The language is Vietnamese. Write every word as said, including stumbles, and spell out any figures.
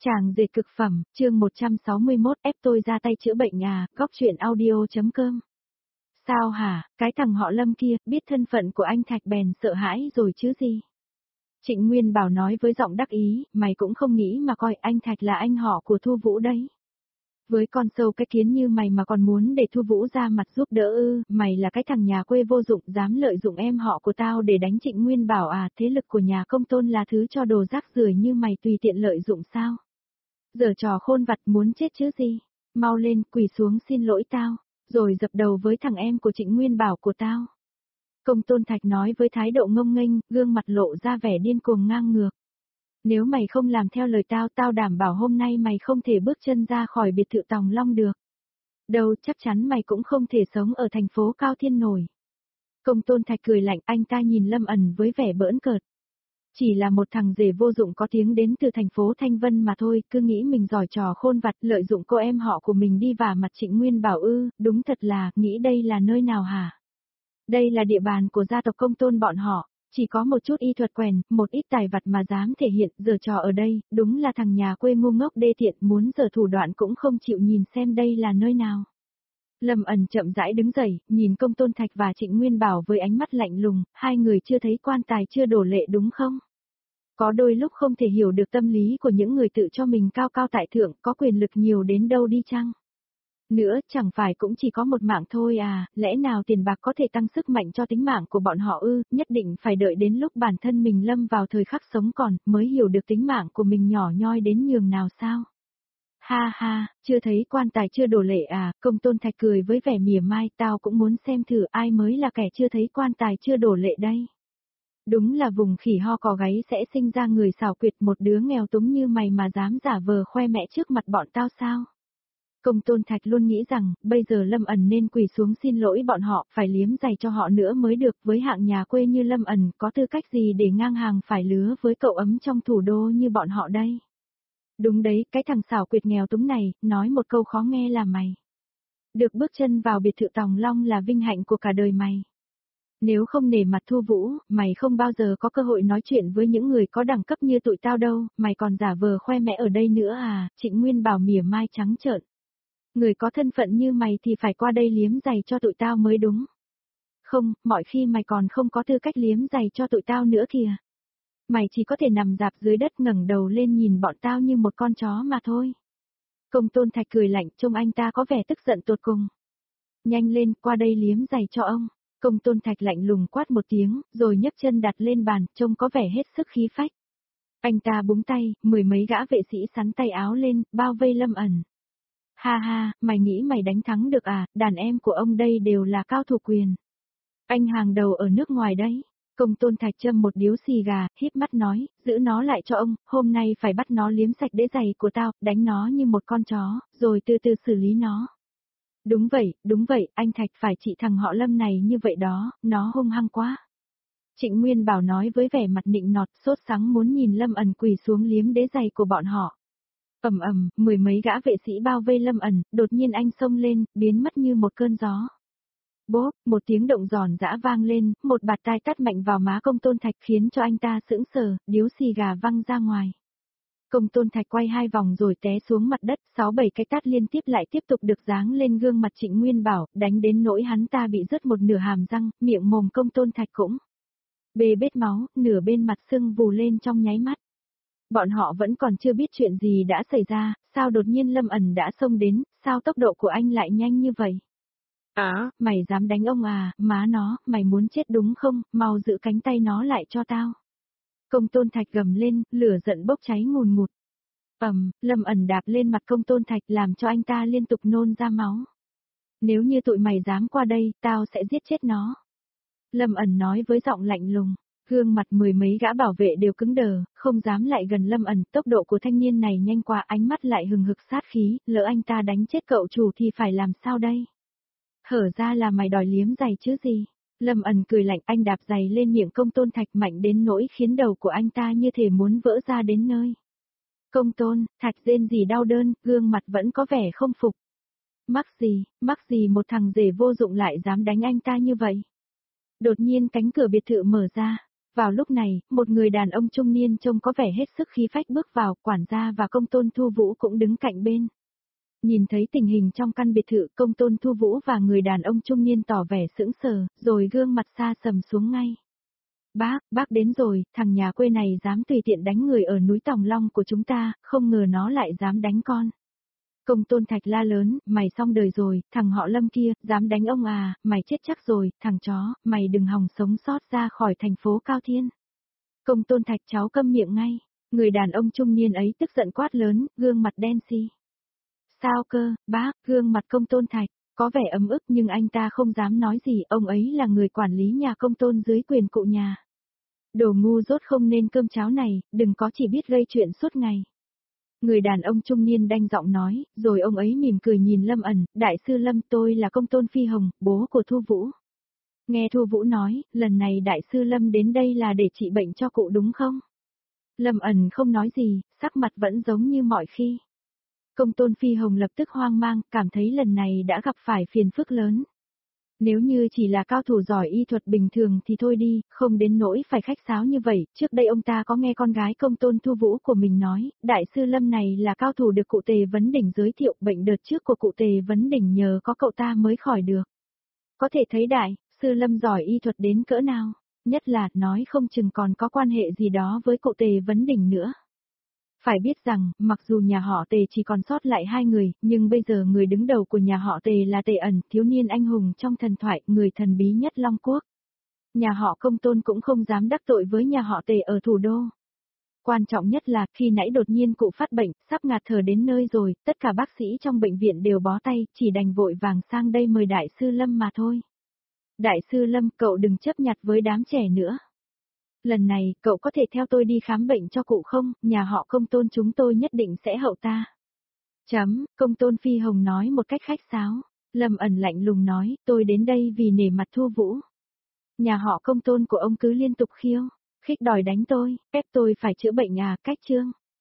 Chàng dệt cực phẩm, chương một trăm sáu mươi mốt, ép tôi ra tay chữa bệnh à, góc truyện audio.com. Sao hả, cái thằng họ Lâm kia, biết thân phận của anh Thạch bèn sợ hãi rồi chứ gì. Trịnh Nguyên Bảo nói với giọng đắc ý, mày cũng không nghĩ mà coi anh Thạch là anh họ của Thu Vũ đấy. Với con sâu cái kiến như mày mà còn muốn để Thu Vũ ra mặt giúp đỡ ư, mày là cái thằng nhà quê vô dụng dám lợi dụng em họ của tao để đánh Trịnh Nguyên Bảo à, thế lực của nhà Công Tôn là thứ cho đồ rác rưởi như mày tùy tiện lợi dụng sao? Giờ trò khôn vặt muốn chết chứ gì, mau lên quỳ xuống xin lỗi tao, rồi dập đầu với thằng em của Trịnh Nguyên Bảo của tao. Công Tôn Thạch nói với thái độ ngông nghênh, gương mặt lộ ra vẻ điên cuồng ngang ngược. Nếu mày không làm theo lời tao, tao đảm bảo hôm nay mày không thể bước chân ra khỏi biệt thự Tòng Long được. Đâu, chắc chắn mày cũng không thể sống ở thành phố Cao Thiên nổi. Công Tôn Thạch cười lạnh, anh ta nhìn Lâm ẩn với vẻ bỡn cợt. Chỉ là một thằng rể vô dụng có tiếng đến từ thành phố Thanh Vân mà thôi, cứ nghĩ mình giỏi trò khôn vặt lợi dụng cô em họ của mình đi vả mặt Trịnh Nguyên Bảo ư, đúng thật là, nghĩ đây là nơi nào hả? Đây là địa bàn của gia tộc Công Tôn bọn họ, chỉ có một chút y thuật quèn, một ít tài vặt mà dám thể hiện, giở trò ở đây, đúng là thằng nhà quê ngu ngốc đê tiện muốn giở thủ đoạn cũng không chịu nhìn xem đây là nơi nào. Lâm ẩn chậm rãi đứng dậy, nhìn Công Tôn Thạch và Trịnh Nguyên Bảo với ánh mắt lạnh lùng, hai người chưa thấy quan tài chưa đổ lệ đúng không? Có đôi lúc không thể hiểu được tâm lý của những người tự cho mình cao cao tại thượng, có quyền lực nhiều đến đâu đi chăng? Nữa, chẳng phải cũng chỉ có một mạng thôi à, lẽ nào tiền bạc có thể tăng sức mạnh cho tính mạng của bọn họ ư, nhất định phải đợi đến lúc bản thân mình lâm vào thời khắc sống còn, mới hiểu được tính mạng của mình nhỏ nhoi đến nhường nào sao? Ha ha, chưa thấy quan tài chưa đổ lệ à, Công Tôn Thạch cười với vẻ mỉa mai, tao cũng muốn xem thử ai mới là kẻ chưa thấy quan tài chưa đổ lệ đây. Đúng là vùng khỉ ho cò gáy sẽ sinh ra người xảo quyệt, một đứa nghèo túng như mày mà dám giả vờ khoe mẽ trước mặt bọn tao sao? Công Tôn Thạch luôn nghĩ rằng, bây giờ Lâm ẩn nên quỳ xuống xin lỗi bọn họ, phải liếm giày cho họ nữa mới được, với hạng nhà quê như Lâm ẩn, có tư cách gì để ngang hàng phải lứa với cậu ấm trong thủ đô như bọn họ đây? Đúng đấy, cái thằng xảo quyệt nghèo túng này, nói một câu khó nghe là mày. Được bước chân vào biệt thự Tòng Long là vinh hạnh của cả đời mày. Nếu không nể mặt Thu Vũ, mày không bao giờ có cơ hội nói chuyện với những người có đẳng cấp như tụi tao đâu, mày còn giả vờ khoe mẽ ở đây nữa à, Trịnh Nguyên Bảo mỉa mai trắng trợn. Người có thân phận như mày thì phải qua đây liếm giày cho tụi tao mới đúng. Không, mọi khi mày còn không có tư cách liếm giày cho tụi tao nữa kìa. Mày chỉ có thể nằm dạp dưới đất ngẩng đầu lên nhìn bọn tao như một con chó mà thôi. Công Tôn Thạch cười lạnh, trông anh ta có vẻ tức giận tột cùng. Nhanh lên, qua đây liếm giày cho ông. Công Tôn Thạch lạnh lùng quát một tiếng, rồi nhấc chân đặt lên bàn, trông có vẻ hết sức khí phách. Anh ta búng tay, mười mấy gã vệ sĩ sắn tay áo lên, bao vây Lâm ẩn. Ha ha, mày nghĩ mày đánh thắng được à, đàn em của ông đây đều là cao thủ quyền. Anh hàng đầu ở nước ngoài đấy. Công Tôn Thạch châm một điếu xì gà, híp mắt nói, giữ nó lại cho ông, hôm nay phải bắt nó liếm sạch đế giày của tao, đánh nó như một con chó, rồi từ từ xử lý nó. Đúng vậy, đúng vậy, anh Thạch phải trị thằng họ Lâm này như vậy đó, nó hung hăng quá. Trịnh Nguyên Bảo nói với vẻ mặt nịnh nọt, sốt sắng muốn nhìn Lâm ẩn quỳ xuống liếm đế giày của bọn họ. Ầm ầm, mười mấy gã vệ sĩ bao vây Lâm ẩn, đột nhiên anh xông lên, biến mất như một cơn gió. Bốp, một tiếng động giòn giã vang lên, một bạt tai tát mạnh vào má Công Tôn Thạch khiến cho anh ta sững sờ, điếu xì gà văng ra ngoài. Công Tôn Thạch quay hai vòng rồi té xuống mặt đất, sáu bảy cái tát liên tiếp lại tiếp tục được giáng lên gương mặt Trịnh Nguyên Bảo, đánh đến nỗi hắn ta bị rớt một nửa hàm răng, miệng mồm Công Tôn Thạch cũng bê bết máu, nửa bên mặt sưng vù lên trong nháy mắt. Bọn họ vẫn còn chưa biết chuyện gì đã xảy ra, sao đột nhiên Lâm ẩn đã xông đến, sao tốc độ của anh lại nhanh như vậy? À, mày dám đánh ông à, má nó, mày muốn chết đúng không, mau giữ cánh tay nó lại cho tao. Công Tôn Thạch gầm lên, lửa giận bốc cháy ngùn ngụt. Ầm, Lâm ẩn đạp lên mặt Công Tôn Thạch làm cho anh ta liên tục nôn ra máu. Nếu như tụi mày dám qua đây, tao sẽ giết chết nó. Lâm ẩn nói với giọng lạnh lùng. Gương mặt mười mấy gã bảo vệ đều cứng đờ, không dám lại gần Lâm ẩn, tốc độ của thanh niên này nhanh qua, ánh mắt lại hừng hực sát khí, lỡ anh ta đánh chết cậu chủ thì phải làm sao đây? Hở ra là mày đòi liếm giày chứ gì? Lâm ẩn cười lạnh, anh đạp giày lên miệng Công Tôn Thạch mạnh đến nỗi khiến đầu của anh ta như thể muốn vỡ ra đến nơi. Công Tôn, Thạch rên gì đau đớn, gương mặt vẫn có vẻ không phục. Mắc gì, mắc gì một thằng rể vô dụng lại dám đánh anh ta như vậy? Đột nhiên cánh cửa biệt thự mở ra. Vào lúc này, một người đàn ông trung niên trông có vẻ hết sức khí phách bước vào, quản gia và công tôn Thu Vũ cũng đứng cạnh bên. Nhìn thấy tình hình trong căn biệt thự, công tôn Thu Vũ và người đàn ông trung niên tỏ vẻ sững sờ, rồi gương mặt xa sầm xuống ngay. Bác, bác đến rồi, thằng nhà quê này dám tùy tiện đánh người ở núi Tòng Long của chúng ta, không ngờ nó lại dám đánh con. Công tôn Thạch la lớn, mày xong đời rồi, thằng họ Lâm kia, dám đánh ông à, mày chết chắc rồi, thằng chó, mày đừng hòng sống sót ra khỏi thành phố Cao Thiên. Công tôn Thạch cháu câm miệng ngay, người đàn ông trung niên ấy tức giận quát lớn, gương mặt đen xi. Sao cơ, bác, gương mặt công tôn Thạch, có vẻ ấm ức nhưng anh ta không dám nói gì, ông ấy là người quản lý nhà công tôn dưới quyền cụ nhà. Đồ ngu dốt không nên cơm cháo này, đừng có chỉ biết gây chuyện suốt ngày. Người đàn ông trung niên đanh giọng nói, rồi ông ấy mỉm cười nhìn Lâm ẩn, đại sư Lâm tôi là công tôn Phi Hồng, bố của Thu Vũ. Nghe Thu Vũ nói, lần này đại sư Lâm đến đây là để trị bệnh cho cụ đúng không? Lâm ẩn không nói gì, sắc mặt vẫn giống như mọi khi. Công tôn Phi Hồng lập tức hoang mang, cảm thấy lần này đã gặp phải phiền phức lớn. Nếu như chỉ là cao thủ giỏi y thuật bình thường thì thôi đi, không đến nỗi phải khách sáo như vậy, trước đây ông ta có nghe con gái công tôn Thu Vũ của mình nói, đại sư Lâm này là cao thủ được cụ Tề Vấn Đỉnh giới thiệu, bệnh đợt trước của cụ Tề Vấn Đỉnh nhờ có cậu ta mới khỏi được. Có thể thấy đại, sư Lâm giỏi y thuật đến cỡ nào, nhất là nói không chừng còn có quan hệ gì đó với cụ Tề Vấn Đỉnh nữa. Phải biết rằng, mặc dù nhà họ Tề chỉ còn sót lại hai người, nhưng bây giờ người đứng đầu của nhà họ Tề là Tề Ẩn, thiếu niên anh hùng trong thần thoại, người thần bí nhất Long Quốc. Nhà họ Công Tôn cũng không dám đắc tội với nhà họ Tề ở thủ đô. Quan trọng nhất là, khi nãy đột nhiên cụ phát bệnh, sắp ngạt thở đến nơi rồi, tất cả bác sĩ trong bệnh viện đều bó tay, chỉ đành vội vàng sang đây mời Đại sư Lâm mà thôi. Đại sư Lâm, cậu đừng chấp nhặt với đám trẻ nữa. Lần này, cậu có thể theo tôi đi khám bệnh cho cụ không, nhà họ Công Tôn chúng tôi nhất định sẽ hậu ta. Chấm, Công Tôn Phi Hồng nói một cách khách sáo. Lâm ẩn lạnh lùng nói, tôi đến đây vì nể mặt Thu Vũ. Nhà họ Công Tôn của ông cứ liên tục khiêu, khích đòi đánh tôi, ép tôi phải chữa bệnh à, cách chương.